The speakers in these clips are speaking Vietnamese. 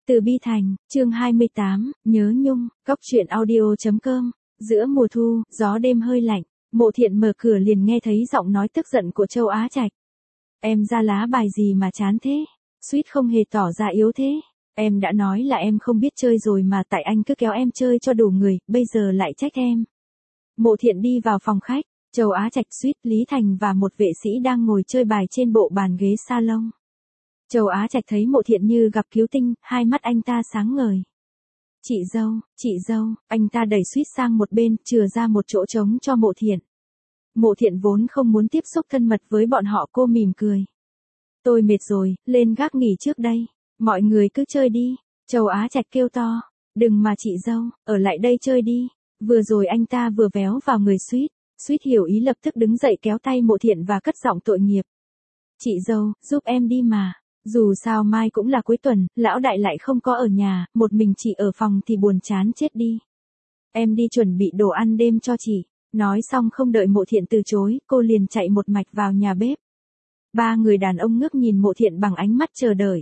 Từ Bi Thành, chương 28, nhớ nhung, góc truyện audio.com, giữa mùa thu, gió đêm hơi lạnh, Mộ Thiện mở cửa liền nghe thấy giọng nói tức giận của Châu Á Trạch. Em ra lá bài gì mà chán thế? Suýt không hề tỏ ra yếu thế. Em đã nói là em không biết chơi rồi mà tại anh cứ kéo em chơi cho đủ người, bây giờ lại trách em. Mộ Thiện đi vào phòng khách, Châu Á Trạch, Suýt, Lý Thành và một vệ sĩ đang ngồi chơi bài trên bộ bàn ghế salon. Châu Á Trạch thấy Mộ Thiện như gặp cứu tinh, hai mắt anh ta sáng ngời. Chị dâu, anh ta đẩy Suýt sang một bên, chừa ra một chỗ trống cho Mộ Thiện. Mộ Thiện vốn không muốn tiếp xúc thân mật với bọn họ, cô mỉm cười. Tôi mệt rồi, lên gác nghỉ trước đây, mọi người cứ chơi đi. Châu Á Trạch kêu to, đừng mà chị dâu, ở lại đây chơi đi. Vừa rồi anh ta vừa véo vào người Suýt, Suýt hiểu ý lập tức đứng dậy kéo tay Mộ Thiện và cất giọng tội nghiệp. Chị dâu, giúp em đi mà. Dù sao mai cũng là cuối tuần, lão đại lại không có ở nhà, một mình chị ở phòng thì buồn chán chết đi. Em đi chuẩn bị đồ ăn đêm cho chị. Nói xong không đợi Mộ Thiện từ chối, cô liền chạy một mạch vào nhà bếp. Ba người đàn ông ngước nhìn Mộ Thiện bằng ánh mắt chờ đợi.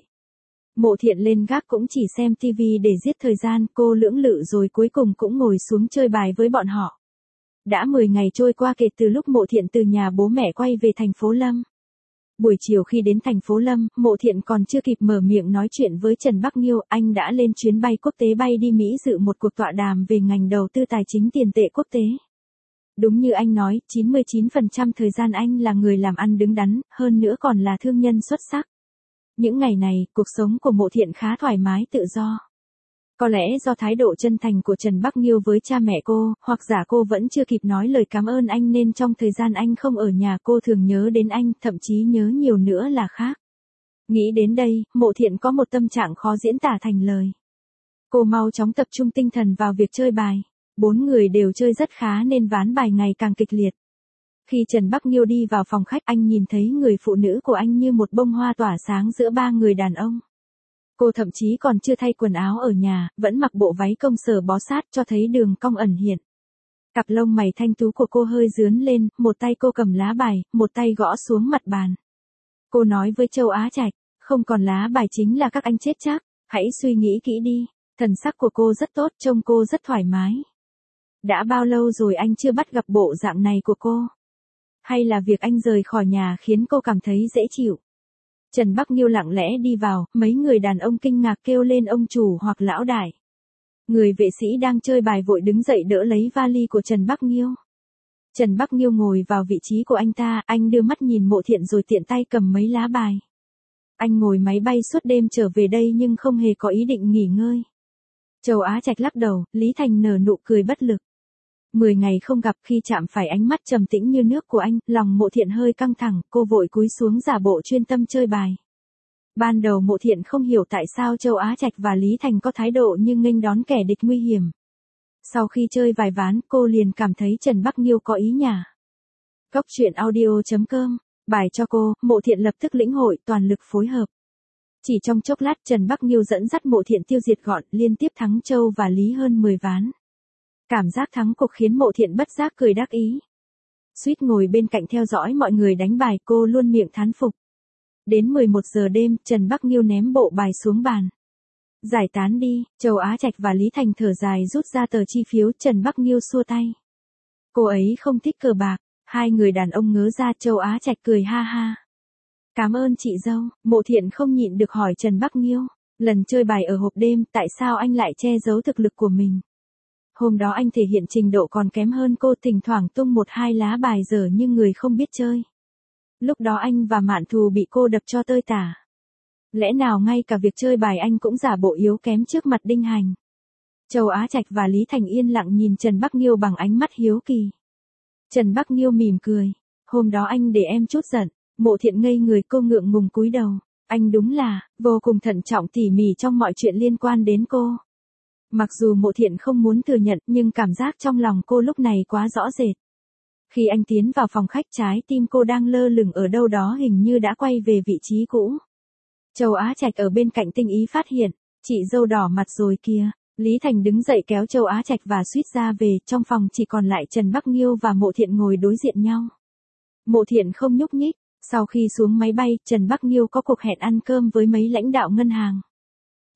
Mộ Thiện lên gác cũng chỉ xem tivi để giết thời gian, cô lưỡng lự rồi cuối cùng cũng ngồi xuống chơi bài với bọn họ. Đã 10 ngày trôi qua kể từ lúc Mộ Thiện từ nhà bố mẹ quay về thành phố Lâm. Buổi chiều khi đến thành phố Lâm, Mộ Thiện còn chưa kịp mở miệng nói chuyện với Trần Bắc Nghiêu, anh đã lên chuyến bay quốc tế bay đi Mỹ dự một cuộc tọa đàm về ngành đầu tư tài chính tiền tệ quốc tế. Đúng như anh nói, 99% thời gian anh là người làm ăn đứng đắn, hơn nữa còn là thương nhân xuất sắc. Những ngày này, cuộc sống của Mộ Thiện khá thoải mái tự do. Có lẽ do thái độ chân thành của Trần Bắc Nghiêu với cha mẹ cô, hoặc giả cô vẫn chưa kịp nói lời cảm ơn anh nên trong thời gian anh không ở nhà cô thường nhớ đến anh, thậm chí nhớ nhiều nữa là khác. Nghĩ đến đây, Mộ Thiện có một tâm trạng khó diễn tả thành lời. Cô mau chóng tập trung tinh thần vào việc chơi bài. 4 người đều chơi rất khá nên ván bài ngày càng kịch liệt. Khi Trần Bắc Nghiêu đi vào phòng khách, anh nhìn thấy người phụ nữ của anh như một bông hoa tỏa sáng giữa ba người đàn ông. Cô thậm chí còn chưa thay quần áo ở nhà, vẫn mặc bộ váy công sở bó sát cho thấy đường cong ẩn hiện. Cặp lông mày thanh tú của cô hơi rướn lên, một tay cô cầm lá bài, một tay gõ xuống mặt bàn. Cô nói với Châu Á Trạch, không còn lá bài chính là các anh chết chắc, hãy suy nghĩ kỹ đi. Thần sắc của cô rất tốt, trông cô rất thoải mái. Đã bao lâu rồi anh chưa bắt gặp bộ dạng này của cô? Hay là việc anh rời khỏi nhà khiến cô cảm thấy dễ chịu? Trần Bắc Nghiêu lặng lẽ đi vào, mấy người đàn ông kinh ngạc kêu lên ông chủ hoặc lão đại. Người vệ sĩ đang chơi bài vội đứng dậy đỡ lấy vali của Trần Bắc Nghiêu. Trần Bắc Nghiêu ngồi vào vị trí của anh ta, anh đưa mắt nhìn Mộ Thiện rồi tiện tay cầm mấy lá bài. Anh ngồi máy bay suốt đêm trở về đây nhưng không hề có ý định nghỉ ngơi. Châu Á Trạch lắc đầu, Lý Thành nở nụ cười bất lực. 10 ngày không gặp, khi chạm phải ánh mắt trầm tĩnh như nước của anh, lòng Mộ Thiện hơi căng thẳng, cô vội cúi xuống giả bộ chuyên tâm chơi bài. Ban đầu Mộ Thiện không hiểu tại sao Châu Á Trạch và Lý Thành có thái độ như nghênh đón kẻ địch nguy hiểm. Sau khi chơi vài ván, cô liền cảm thấy Trần Bắc Nghiêu có ý nhả. Góc truyện audio.com, bài cho cô, Mộ Thiện lập tức lĩnh hội, toàn lực phối hợp. Chỉ trong chốc lát Trần Bắc Nghiêu dẫn dắt Mộ Thiện tiêu diệt gọn, liên tiếp thắng Châu và Lý hơn 10 ván. Cảm giác thắng cuộc khiến Mộ Thiện bất giác cười đắc ý. Suýt ngồi bên cạnh theo dõi mọi người đánh bài, cô luôn miệng thán phục. Đến 11 giờ đêm, Trần Bắc Nghiêu ném bộ bài xuống bàn. Giải tán đi, Châu Á Trạch và Lý Thành thở dài rút ra tờ chi phiếu, Trần Bắc Nghiêu xua tay. Cô ấy không thích cờ bạc, hai người đàn ông ngớ ra, Châu Á Trạch cười ha ha. Cảm ơn chị dâu, Mộ Thiện không nhịn được hỏi Trần Bắc Nghiêu, lần chơi bài ở hộp đêm, tại sao anh lại che giấu thực lực của mình? Hôm đó anh thể hiện trình độ còn kém hơn cô, thỉnh thoảng tung 1-2 lá bài dở nhưng người không biết chơi. Lúc đó anh và Mạn Thù bị cô đập cho tơi tả. Lẽ nào ngay cả việc chơi bài anh cũng giả bộ yếu kém trước mặt Đinh Hành? Châu Á Trạch và Lý Thành yên lặng nhìn Trần Bắc Nghiêu bằng ánh mắt hiếu kỳ. Trần Bắc Nghiêu mỉm cười, hôm đó anh để em chút giận. Mộ Thiện ngây người, cô ngượng ngùng cúi đầu. Anh đúng là vô cùng thận trọng tỉ mỉ trong mọi chuyện liên quan đến cô. Mặc dù Mộ Thiện không muốn thừa nhận nhưng cảm giác trong lòng cô lúc này quá rõ rệt. Khi anh tiến vào phòng khách, trái tim cô đang lơ lửng ở đâu đó, hình như đã quay về vị trí cũ. Châu Á Trạch ở bên cạnh tinh ý phát hiện, chị dâu đỏ mặt rồi kìa. Lý Thành đứng dậy kéo Châu Á Trạch và Suýt ra về, trong phòng chỉ còn lại Trần Bắc Nghiêu và Mộ Thiện ngồi đối diện nhau. Mộ Thiện không nhúc nhích. Sau khi xuống máy bay, Trần Bắc Nghiêu có cuộc hẹn ăn cơm với mấy lãnh đạo ngân hàng.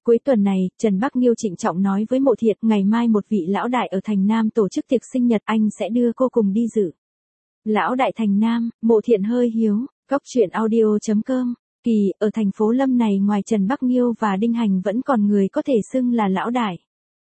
Cuối tuần này, Trần Bắc Nghiêu trịnh trọng nói với Mộ Thiện, ngày mai một vị lão đại ở Thành Nam tổ chức tiệc sinh nhật, anh sẽ đưa cô cùng đi dự. Lão đại Thành Nam, Mộ Thiện hơi hiếu, cóc truyện audio.com. Kỳ, ở thành phố Lâm này ngoài Trần Bắc Nghiêu và Đinh Hành vẫn còn người có thể xưng là lão đại.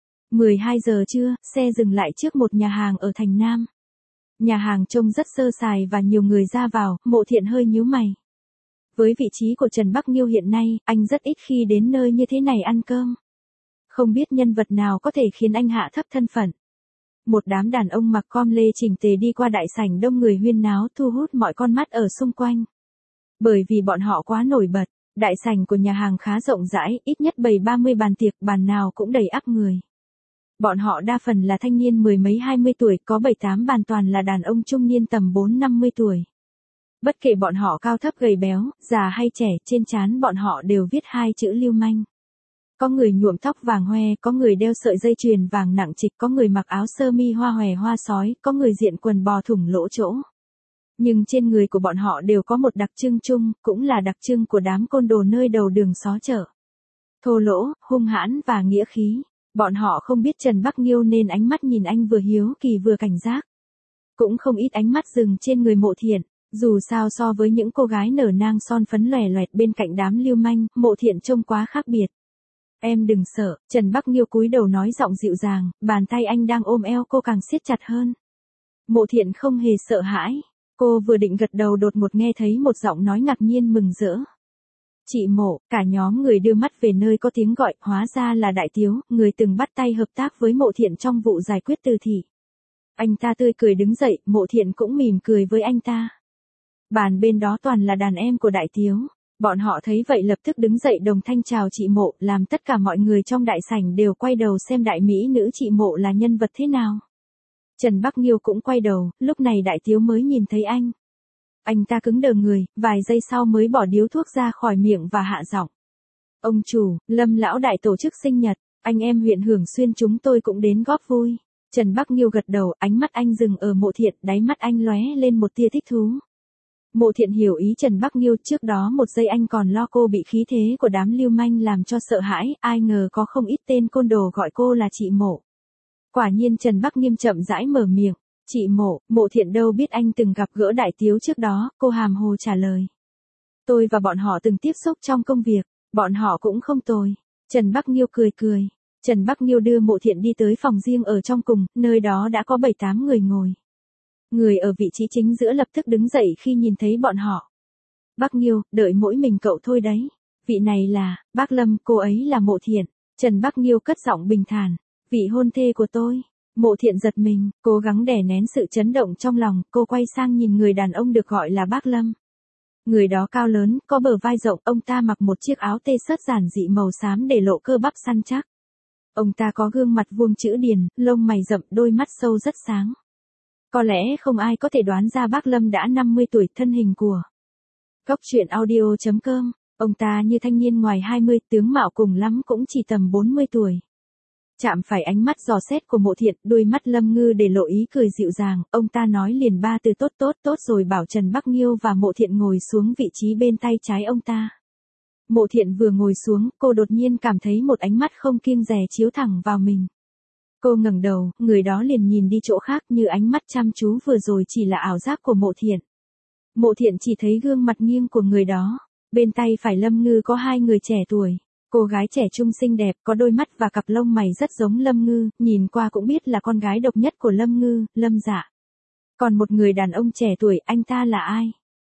12 giờ trưa, xe dừng lại trước một nhà hàng ở Thành Nam. Nhà hàng trông rất sơ sài và nhiều người ra vào, Mộ Thiện hơi nhíu mày. Với vị trí của Trần Bắc Nghiêu hiện nay, anh rất ít khi đến nơi như thế này ăn cơm. Không biết nhân vật nào có thể khiến anh hạ thấp thân phận. Một đám đàn ông mặc com lê chỉnh tề đi qua đại sảnh đông người huyên náo, thu hút mọi con mắt ở xung quanh. Bởi vì bọn họ quá nổi bật, đại sảnh của nhà hàng khá rộng rãi, ít nhất bày 30 bàn tiệc, bàn nào cũng đầy ắp người. Bọn họ đa phần là thanh niên mười mấy 20 tuổi, có 7-8 bàn toàn là đàn ông trung niên tầm 4-50 tuổi. Bất kể bọn họ cao thấp gầy béo, già hay trẻ, trên trán bọn họ đều viết 2 chữ lưu manh. Có người nhuộm tóc vàng hoe, có người đeo sợi dây chuyền vàng nặng trịch, có người mặc áo sơ mi hoa hòe hoa sói, có người diện quần bò thủng lỗ chỗ. Nhưng trên người của bọn họ đều có một đặc trưng chung, cũng là đặc trưng của đám côn đồ nơi đầu đường xó chợ. Thô lỗ, hung hãn và nghĩa khí. Bọn họ không biết Trần Bắc Nghiêu nên ánh mắt nhìn anh vừa hiếu kỳ vừa cảnh giác. Cũng không ít ánh mắt dừng trên người Mộ Thiện. Dù sao so với những cô gái nở nang son phấn lòe loẹt bên cạnh đám lưu manh, Mộ Thiện trông quá khác biệt. Em đừng sợ, Trần Bắc Nghiêu cúi đầu nói giọng dịu dàng, bàn tay anh đang ôm eo cô càng siết chặt hơn. Mộ Thiện không hề sợ hãi. Cô vừa định gật đầu đột ngột nghe thấy một giọng nói ngạc nhiên mừng rỡ. Chị Mộ, cả nhóm người đưa mắt về nơi có tiếng gọi, hóa ra là Đại Tiếu, người từng bắt tay hợp tác với Mộ Thiện trong vụ giải quyết từ thị. Anh ta tươi cười đứng dậy, Mộ Thiện cũng mỉm cười với anh ta. Bàn bên đó toàn là đàn em của Đại Tiếu. Bọn họ thấy vậy lập tức đứng dậy đồng thanh chào chị Mộ, làm tất cả mọi người trong đại sảnh đều quay đầu xem đại mỹ nữ chị Mộ là nhân vật thế nào. Trần Bắc Nghiêu cũng quay đầu, lúc này Đại Tiếu mới nhìn thấy anh. Anh ta cứng đờ người, vài giây sau mới bỏ điếu thuốc ra khỏi miệng và hạ giọng. Ông chủ, Lâm lão đại tổ chức sinh nhật, anh em huyện Hưởng Xuyên chúng tôi cũng đến góp vui. Trần Bắc Nghiêu gật đầu, ánh mắt anh dừng ở Mộ Thiện, đáy mắt anh lóe lên một tia thích thú. Mộ Thiện hiểu ý Trần Bắc Nghiêu, trước đó một giây anh còn lo cô bị khí thế của đám lưu manh làm cho sợ hãi, ai ngờ có không ít tên côn đồ gọi cô là chị Mộ. Quả nhiên Trần Bắc Nghiêu chậm rãi mở miệng, chị Mộ, Mộ Thiện đâu biết anh từng gặp gỡ Đại Tiếu trước đó, cô hàm hồ trả lời. Tôi và bọn họ từng tiếp xúc trong công việc, bọn họ cũng không tồi. Trần Bắc Nghiêu cười cười. Trần Bắc Nghiêu đưa Mộ Thiện đi tới phòng riêng ở trong cùng, nơi đó đã có 7-8 người ngồi. Người ở vị trí chính giữa lập tức đứng dậy khi nhìn thấy bọn họ. Bắc Nghiêu, đợi mỗi mình cậu thôi đấy. Vị này là, bác Lâm, cô ấy là Mộ Thiện. Trần Bắc Nghiêu cất giọng bình thản. Vị hôn thê của tôi. Mộ Thiện giật mình, cố gắng đè nén sự chấn động trong lòng, cô quay sang nhìn người đàn ông được gọi là bác Lâm. Người đó cao lớn, có bờ vai rộng, ông ta mặc một chiếc áo tê sớt giản dị màu xám để lộ cơ bắp săn chắc. Ông ta có gương mặt vuông chữ điền, lông mày rậm, đôi mắt sâu rất sáng. Có lẽ không ai có thể đoán ra bác Lâm đã 50 tuổi, thân hình của Cóc truyện audio.com. Ông ta như thanh niên ngoài 20, tướng mạo cùng lắm cũng chỉ tầm 40 tuổi. Chạm phải ánh mắt dò xét của Mộ Thiện, đôi mắt Lâm Ngư để lộ ý cười dịu dàng, ông ta nói liền 3 từ tốt rồi bảo Trần Bắc Nghiêu và Mộ Thiện ngồi xuống vị trí bên tay trái ông ta. Mộ Thiện vừa ngồi xuống, cô đột nhiên cảm thấy một ánh mắt không kiêng dè chiếu thẳng vào mình. Cô ngẩng đầu, người đó liền nhìn đi chỗ khác, như ánh mắt chăm chú vừa rồi chỉ là ảo giác của Mộ Thiện. Mộ Thiện chỉ thấy gương mặt nghiêng của người đó. Bên tay phải Lâm Ngư có 2 người trẻ tuổi. Cô gái trẻ trung xinh đẹp, có đôi mắt và cặp lông mày rất giống Lâm Ngư, nhìn qua cũng biết là con gái độc nhất của Lâm Ngư, Lâm Dạ. Còn một người đàn ông trẻ tuổi, anh ta là ai?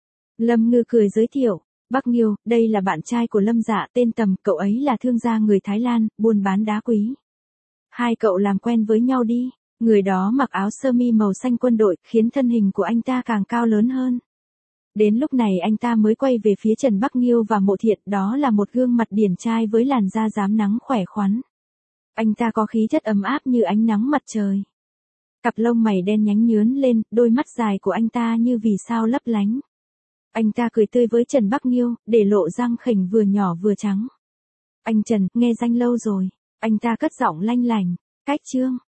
Lâm Ngư cười giới thiệu. Bắc Nghiêu, đây là bạn trai của Lâm Dạ, tên Tầm, cậu ấy là thương gia người Thái Lan, buôn bán đá quý. Hai cậu làm quen với nhau đi. Người đó mặc áo sơ mi màu xanh quân đội, khiến thân hình của anh ta càng cao lớn hơn. Đến lúc này anh ta mới quay về phía Trần Bắc Nghiêu và Mộ Thiện, đó là một gương mặt điển trai với làn da rám nắng khỏe khoắn. Anh ta có khí chất ấm áp như ánh nắng mặt trời. Cặp lông mày đen nhánh nhướn lên, đôi mắt dài của anh ta như vì sao lấp lánh. Anh ta cười tươi với Trần Bắc Nghiêu, để lộ răng khểnh vừa nhỏ vừa trắng. Anh Trần, nghe danh lâu rồi. Anh ta cất giọng lanh lành. Cách chương.